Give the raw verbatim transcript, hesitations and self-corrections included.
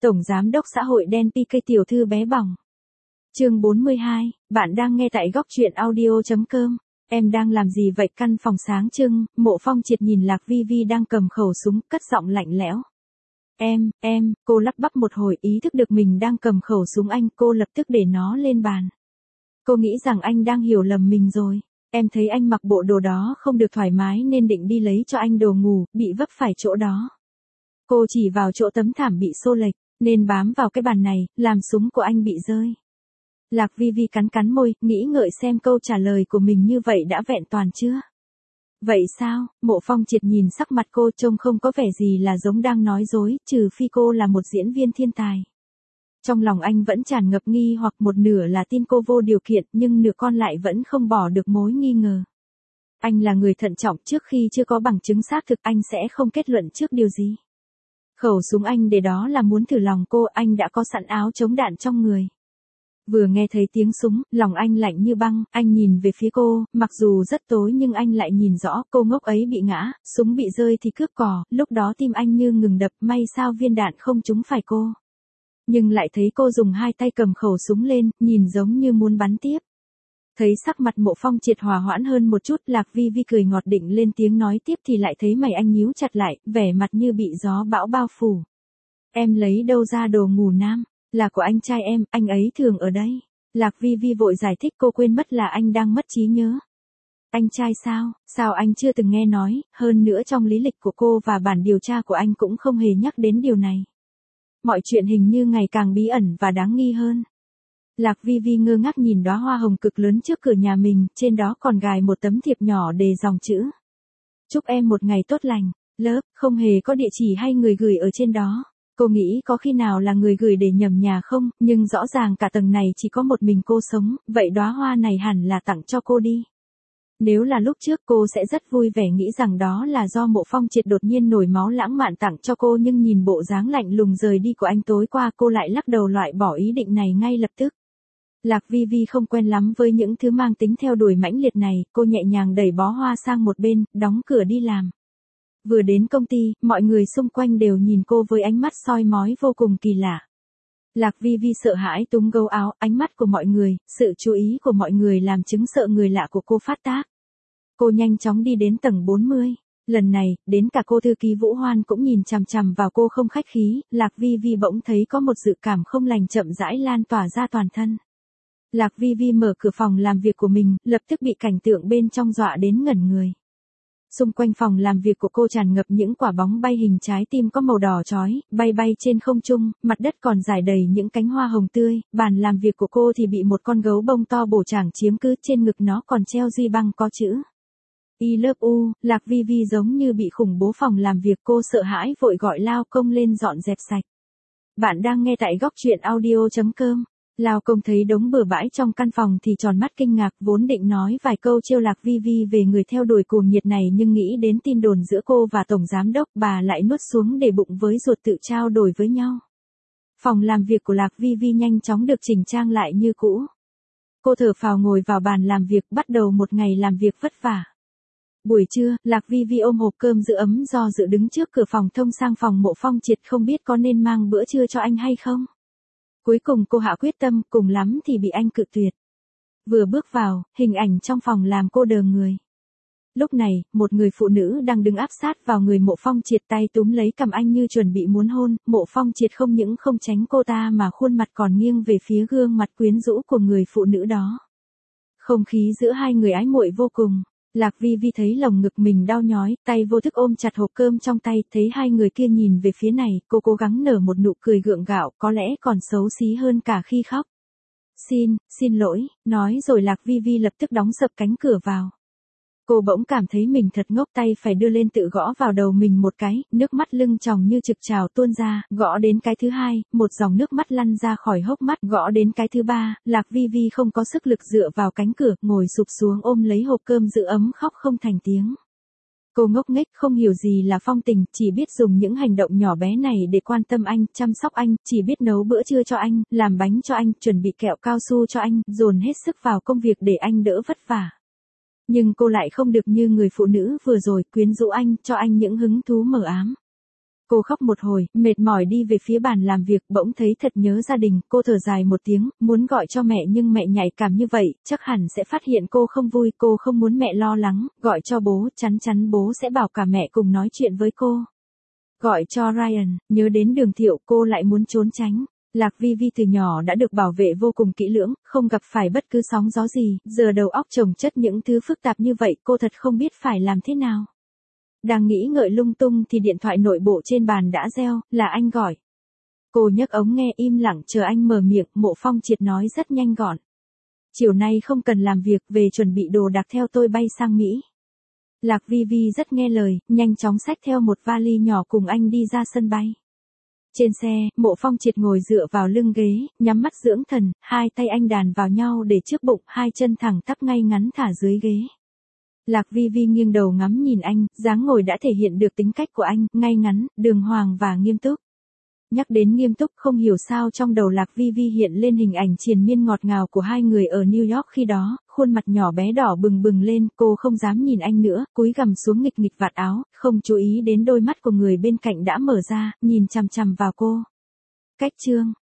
Tổng Giám đốc xã hội đen pê ca tiểu thư bé bỏng. Chương bốn mươi hai, bạn đang nghe tại góc truyện audio.com. Em đang làm gì vậy? Căn phòng sáng trưng, Mộ Phong Triệt nhìn Lạc Vi Vi đang cầm khẩu súng, cất giọng lạnh lẽo. Em, em, cô lắp bắp một hồi, ý thức được mình đang cầm khẩu súng anh, cô lập tức để nó lên bàn. Cô nghĩ rằng anh đang hiểu lầm mình rồi. Em thấy anh mặc bộ đồ đó không được thoải mái nên định đi lấy cho anh đồ ngủ, bị vấp phải chỗ đó. Cô chỉ vào chỗ tấm thảm bị xô lệch, nên bám vào cái bàn này, làm súng của anh bị rơi. Lạc Vi Vi cắn cắn môi, nghĩ ngợi xem câu trả lời của mình như vậy đã vẹn toàn chưa. Vậy sao? Mộ Phong Triệt nhìn sắc mặt cô trông không có vẻ gì là giống đang nói dối, trừ phi cô là một diễn viên thiên tài. Trong lòng anh vẫn tràn ngập nghi hoặc một nửa là tin cô vô điều kiện nhưng nửa con lại vẫn không bỏ được mối nghi ngờ. Anh là người thận trọng, trước khi chưa có bằng chứng xác thực anh sẽ không kết luận trước điều gì. Khẩu súng anh để đó là muốn thử lòng cô, anh đã có sẵn áo chống đạn trong người. Vừa nghe thấy tiếng súng, lòng anh lạnh như băng, anh nhìn về phía cô, mặc dù rất tối nhưng anh lại nhìn rõ, cô ngốc ấy bị ngã, súng bị rơi thì cướp cò, lúc đó tim anh như ngừng đập, may sao viên đạn không trúng phải cô. Nhưng lại thấy cô dùng hai tay cầm khẩu súng lên, nhìn giống như muốn bắn tiếp. Thấy sắc mặt Mộ Phong Triệt hòa hoãn hơn một chút, Lạc Vi Vi cười ngọt định lên tiếng nói tiếp thì lại thấy mày anh nhíu chặt lại, vẻ mặt như bị gió bão bao phủ. Em lấy đâu ra đồ ngủ nam? Là của anh trai em, anh ấy thường ở đây. Lạc Vi Vi vội giải thích, cô quên mất là anh đang mất trí nhớ. Anh trai sao? Sao anh chưa từng nghe nói, hơn nữa trong lý lịch của cô và bản điều tra của anh cũng không hề nhắc đến điều này. Mọi chuyện hình như ngày càng bí ẩn và đáng nghi hơn. Lạc Vi Vi ngơ ngác nhìn đóa hoa hồng cực lớn trước cửa nhà mình, trên đó còn gài một tấm thiệp nhỏ đề dòng chữ. Chúc em một ngày tốt lành, lớp, không hề có địa chỉ hay người gửi ở trên đó. Cô nghĩ có khi nào là người gửi để nhầm nhà không, nhưng rõ ràng cả tầng này chỉ có một mình cô sống, vậy đóa hoa này hẳn là tặng cho cô đi. Nếu là lúc trước cô sẽ rất vui vẻ nghĩ rằng đó là do Mộ Phong Triệt đột nhiên nổi máu lãng mạn tặng cho cô, nhưng nhìn bộ dáng lạnh lùng rời đi của anh tối qua cô lại lắc đầu loại bỏ ý định này ngay lập tức. Lạc Vi Vi không quen lắm với những thứ mang tính theo đuổi mãnh liệt này, cô nhẹ nhàng đẩy bó hoa sang một bên, đóng cửa đi làm. Vừa đến công ty, mọi người xung quanh đều nhìn cô với ánh mắt soi mói vô cùng kỳ lạ. Lạc Vi Vi sợ hãi túm gấu áo, ánh mắt của mọi người, sự chú ý của mọi người làm chứng sợ người lạ của cô phát tác. Cô nhanh chóng đi đến tầng bốn mươi. Lần này, đến cả cô thư ký Vũ Hoan cũng nhìn chằm chằm vào cô không khách khí, Lạc Vi Vi bỗng thấy có một dự cảm không lành chậm rãi lan tỏa ra toàn thân. Lạc Vi Vi mở cửa phòng làm việc của mình, lập tức bị cảnh tượng bên trong dọa đến ngẩn người. Xung quanh phòng làm việc của cô tràn ngập những quả bóng bay hình trái tim có màu đỏ chói, bay bay trên không trung, mặt đất còn rải đầy những cánh hoa hồng tươi, bàn làm việc của cô thì bị một con gấu bông to bổ chảng chiếm cứ, trên ngực nó còn treo duy băng có chữ I love you. Lạc Vi Vi giống như bị khủng bố phòng làm việc, cô sợ hãi vội gọi lao công lên dọn dẹp sạch. Bạn đang nghe tại góc truyện audio.com. Lao công thấy đống bừa bãi trong căn phòng thì tròn mắt kinh ngạc, vốn định nói vài câu trêu Lạc Vi Vi về người theo đuổi cuồng nhiệt này nhưng nghĩ đến tin đồn giữa cô và Tổng Giám đốc, bà lại nuốt xuống để bụng với ruột tự trao đổi với nhau. Phòng làm việc của Lạc Vi Vi nhanh chóng được chỉnh trang lại như cũ. Cô thở phào ngồi vào bàn làm việc, bắt đầu một ngày làm việc vất vả. Buổi trưa, Lạc Vi Vi ôm hộp cơm giữ ấm do dự đứng trước cửa phòng thông sang phòng Mộ Phong Triệt, không biết có nên mang bữa trưa cho anh hay không. Cuối cùng cô hạ quyết tâm, cùng lắm thì bị anh cự tuyệt. Vừa bước vào, hình ảnh trong phòng làm cô đờ người. Lúc này, một người phụ nữ đang đứng áp sát vào người Mộ Phong Triệt, tay túm lấy cằm anh như chuẩn bị muốn hôn. Mộ Phong Triệt không những không tránh cô ta mà khuôn mặt còn nghiêng về phía gương mặt quyến rũ của người phụ nữ đó. Không khí giữa hai người ái muội vô cùng. Lạc Vi Vi thấy lồng ngực mình đau nhói, tay vô thức ôm chặt hộp cơm trong tay, thấy hai người kia nhìn về phía này, cô cố gắng nở một nụ cười gượng gạo, có lẽ còn xấu xí hơn cả khi khóc. Xin, xin lỗi, nói rồi Lạc Vi Vi lập tức đóng sập cánh cửa vào. Cô bỗng cảm thấy mình thật ngốc, tay phải đưa lên tự gõ vào đầu mình một cái, nước mắt lưng tròng như trực trào tuôn ra, gõ đến cái thứ hai, một dòng nước mắt lăn ra khỏi hốc mắt, gõ đến cái thứ ba, Lạc Vi Vi không có sức lực dựa vào cánh cửa, ngồi sụp xuống ôm lấy hộp cơm giữ ấm khóc không thành tiếng. Cô ngốc nghếch không hiểu gì là phong tình, chỉ biết dùng những hành động nhỏ bé này để quan tâm anh, chăm sóc anh, chỉ biết nấu bữa trưa cho anh, làm bánh cho anh, chuẩn bị kẹo cao su cho anh, dồn hết sức vào công việc để anh đỡ vất vả. Nhưng cô lại không được như người phụ nữ vừa rồi, quyến rũ anh, cho anh những hứng thú mờ ám. Cô khóc một hồi, mệt mỏi đi về phía bàn làm việc, bỗng thấy thật nhớ gia đình, cô thở dài một tiếng, muốn gọi cho mẹ nhưng mẹ nhạy cảm như vậy, chắc hẳn sẽ phát hiện cô không vui, cô không muốn mẹ lo lắng, gọi cho bố, chắn chắn bố sẽ bảo cả mẹ cùng nói chuyện với cô. Gọi cho Ryan, nhớ đến Đường Thiệu, cô lại muốn trốn tránh. Lạc Vi Vi từ nhỏ đã được bảo vệ vô cùng kỹ lưỡng, không gặp phải bất cứ sóng gió gì, giờ đầu óc chồng chất những thứ phức tạp như vậy, cô thật không biết phải làm thế nào. Đang nghĩ ngợi lung tung thì điện thoại nội bộ trên bàn đã reo, là anh gọi. Cô nhấc ống nghe im lặng chờ anh mở miệng, Mộ Phong Triệt nói rất nhanh gọn. Chiều nay không cần làm việc, về chuẩn bị đồ đạc theo tôi bay sang Mỹ. Lạc Vi Vi rất nghe lời, nhanh chóng xách theo một vali nhỏ cùng anh đi ra sân bay. Trên xe, Mộ Phong Triệt ngồi dựa vào lưng ghế, nhắm mắt dưỡng thần, hai tay anh đàn vào nhau để trước bụng, hai chân thẳng tắp ngay ngắn thả dưới ghế. Lạc Vi Vi nghiêng đầu ngắm nhìn anh, dáng ngồi đã thể hiện được tính cách của anh, ngay ngắn, đường hoàng và nghiêm túc. Nhắc đến nghiêm túc, không hiểu sao trong đầu Lạc Vi Vi hiện lên hình ảnh triền miên ngọt ngào của hai người ở New York khi đó, khuôn mặt nhỏ bé đỏ bừng bừng lên, cô không dám nhìn anh nữa, cúi gằm xuống nghịch nghịch vạt áo, không chú ý đến đôi mắt của người bên cạnh đã mở ra, nhìn chằm chằm vào cô. Cách chương